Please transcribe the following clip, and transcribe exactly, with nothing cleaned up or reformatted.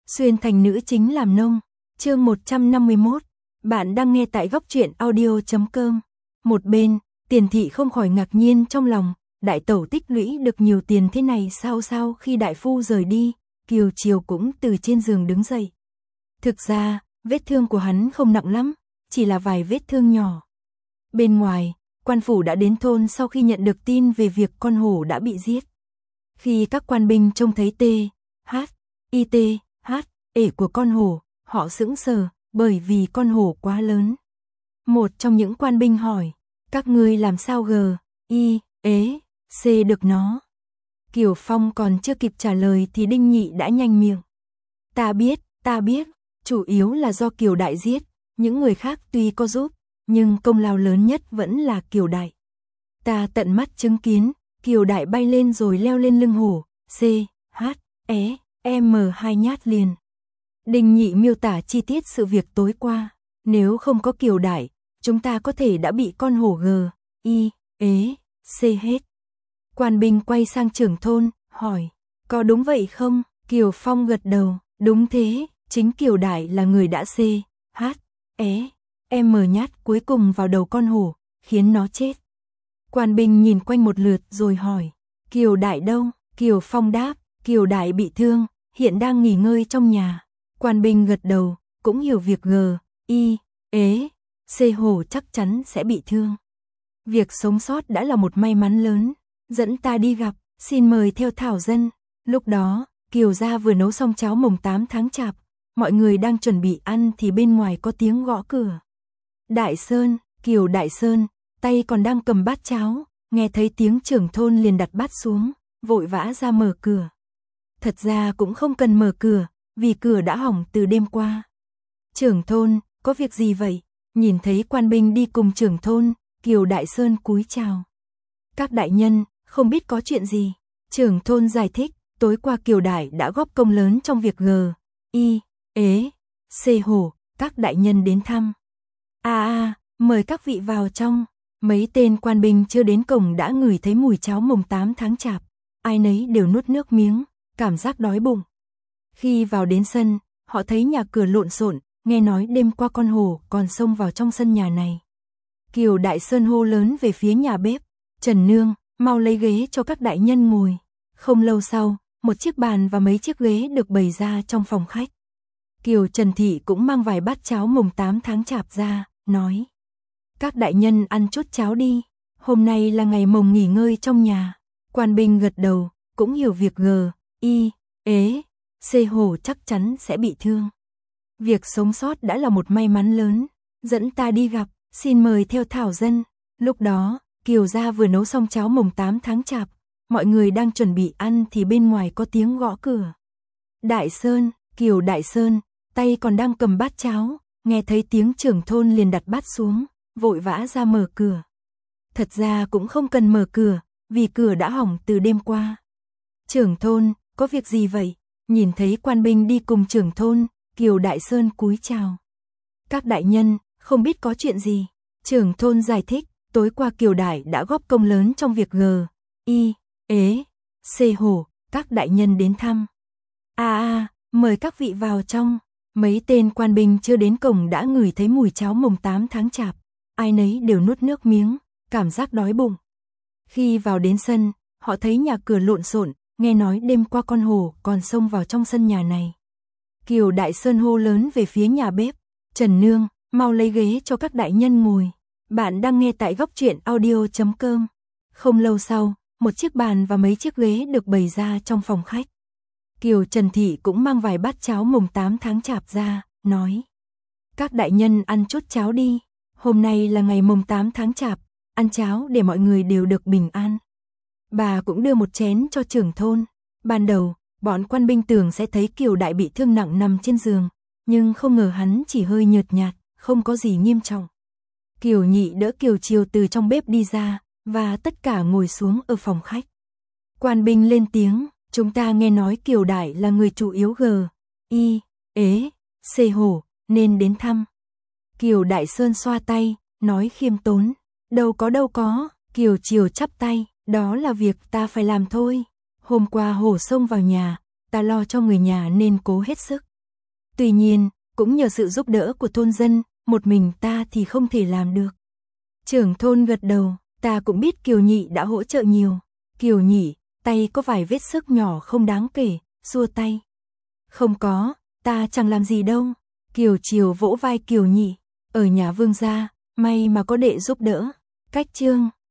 Xuyên thành nữ chính làm nông, chương một trăm năm mươi mốt. Bạn đang nghe tại góc truyện audio chấm com. Một bên, Tiền thị không khỏi ngạc nhiên trong lòng, đại tẩu tích lũy được nhiều tiền thế này sao sao khi đại phu rời đi, Kiều Chiều cũng từ trên giường đứng dậy. Thực ra, vết thương của hắn không nặng lắm, chỉ là vài vết thương nhỏ. Bên ngoài, quan phủ đã đến thôn sau khi nhận được tin về việc con hổ đã bị giết. Khi các quan binh trông thấy T, H, I T, H, ể của con hổ, họ sững sờ, bởi vì con hổ quá lớn. Một trong những quan binh hỏi, các ngươi làm sao g, I, ế, C được nó? Kiều Phong còn chưa kịp trả lời thì Đinh Nhị đã nhanh miệng. Ta biết, ta biết, chủ yếu là do Kiều Đại giết, những người khác tuy có giúp, nhưng công lao lớn nhất vẫn là Kiều Đại. Ta tận mắt chứng kiến, Kiều Đại bay lên rồi leo lên lưng hổ, C, H, E, M hai nhát liền. Đinh Nhị miêu tả chi tiết sự việc tối qua, nếu không có Kiều Đại, chúng ta có thể đã bị con hổ g, I, ế, C hết. Quan binh quay sang trưởng thôn, hỏi, có đúng vậy không? Kiều Phong gật đầu, đúng thế, chính Kiều Đại là người đã C, H, E, M nhát cuối cùng vào đầu con hổ, khiến nó chết. Quan binh nhìn quanh một lượt rồi hỏi, Kiều Đại đâu? Kiều Phong đáp, Kiều Đại bị thương, hiện đang nghỉ ngơi trong nhà. Quan binh gật đầu, cũng hiểu việc g, I, ế, C hổ chắc chắn sẽ bị thương. Việc sống sót đã là một may mắn lớn, dẫn ta đi gặp, xin mời theo thảo dân. Lúc đó, Kiều gia vừa nấu xong cháo mồng tám tháng chạp, mọi người đang chuẩn bị ăn thì bên ngoài có tiếng gõ cửa. Đại Sơn, Kiều Đại Sơn, tay còn đang cầm bát cháo, nghe thấy tiếng trưởng thôn liền đặt bát xuống, vội vã ra mở cửa. Thật ra cũng không cần mở cửa, vì cửa đã hỏng từ đêm qua. Trưởng thôn, có việc gì vậy? Nhìn thấy quan binh đi cùng trưởng thôn, Kiều Đại Sơn cúi chào. Các đại nhân, không biết có chuyện gì? Trưởng thôn giải thích, tối qua Kiều Đại đã góp công lớn trong việc g, I, ế, C hổ, các đại nhân đến thăm. À à, mời các vị vào trong. Mấy tên quan binh chưa đến cổng đã ngửi thấy mùi cháo mồng tám tháng chạp, ai nấy đều nuốt nước miếng, cảm giác đói bụng. Khi vào đến sân, họ thấy nhà cửa lộn xộn, nghe nói đêm qua con hổ còn xông vào trong sân nhà này. Kiều Đại Sơn hô lớn về phía nhà bếp, Trần Nương, mau lấy ghế cho các đại nhân ngồi. Không lâu sau, một chiếc bàn và mấy chiếc ghế được bày ra trong phòng khách. Kiều Trần Thị cũng mang vài bát cháo mồng tám tháng chạp ra, nói, các đại nhân ăn chút cháo đi, hôm nay là ngày mồng nghỉ ngơi trong nhà. Quan binh gật đầu, cũng hiểu việc g, I, ế, C hổ chắc chắn sẽ bị thương. Việc sống sót đã là một may mắn lớn, dẫn ta đi gặp, xin mời theo thảo dân. Lúc đó, Kiều gia vừa nấu xong cháo mồng tám tháng chạp, mọi người đang chuẩn bị ăn thì bên ngoài có tiếng gõ cửa. Đại Sơn, Kiều Đại Sơn, tay còn đang cầm bát cháo, nghe thấy tiếng trưởng thôn liền đặt bát xuống, vội vã ra mở cửa. Thật ra cũng không cần mở cửa, vì cửa đã hỏng từ đêm qua. Trưởng thôn, có việc gì vậy? Nhìn thấy quan binh đi cùng trưởng thôn, Kiều Đại Sơn cúi chào. Các đại nhân, không biết có chuyện gì? Trưởng thôn giải thích, tối qua Kiều Đại đã góp công lớn trong việc g, I, ế, C hổ, các đại nhân đến thăm. À à, mời các vị vào trong. Mấy tên quan binh chưa đến cổng đã ngửi thấy mùi cháo mồng tám tháng chạp, ai nấy đều nuốt nước miếng, cảm giác đói bụng. Khi vào đến sân, họ thấy nhà cửa lộn xộn, nghe nói đêm qua con hổ còn xông vào trong sân nhà này. Kiều Đại Sơn hô lớn về phía nhà bếp, Trần Nương, mau lấy ghế cho các đại nhân ngồi. Bạn đang nghe tại góc truyện audio chấm com. Không lâu sau, một chiếc bàn và mấy chiếc ghế được bày ra trong phòng khách. Kiều Trần Thị cũng mang vài bát cháo mồng tám tháng chạp ra, nói, các đại nhân ăn chút cháo đi, hôm nay là ngày mồng tám tháng chạp, ăn cháo để mọi người đều được bình an. Bà cũng đưa một chén cho trưởng thôn. Ban đầu, bọn quan binh tưởng sẽ thấy Kiều Đại bị thương nặng nằm trên giường, nhưng không ngờ hắn chỉ hơi nhợt nhạt, không có gì nghiêm trọng. Kiều Nhị đỡ Kiều Chiều từ trong bếp đi ra, và tất cả ngồi xuống ở phòng khách. Quan binh lên tiếng, chúng ta nghe nói Kiều Đại là người chủ yếu g, I, ế, C hổ, nên đến thăm. Kiều Đại Sơn xoa tay, nói khiêm tốn, đâu có đâu có. Kiều Chiều chắp tay, đó là việc ta phải làm thôi. Hôm qua hổ xông vào nhà, ta lo cho người nhà nên cố hết sức, Tuy nhiên, cũng nhờ sự giúp đỡ của thôn dân, một mình ta thì không thể làm được. Trưởng thôn gật đầu, ta cũng biết Kiều Nhị đã hỗ trợ nhiều. Kiều Nhị, tay có vài vết xước nhỏ không đáng kể, xua tay. Không có, ta chẳng làm gì đâu. Kiều Chiều vỗ vai Kiều Nhị, ở nhà Vương gia, may mà có đệ giúp đỡ. Cách chương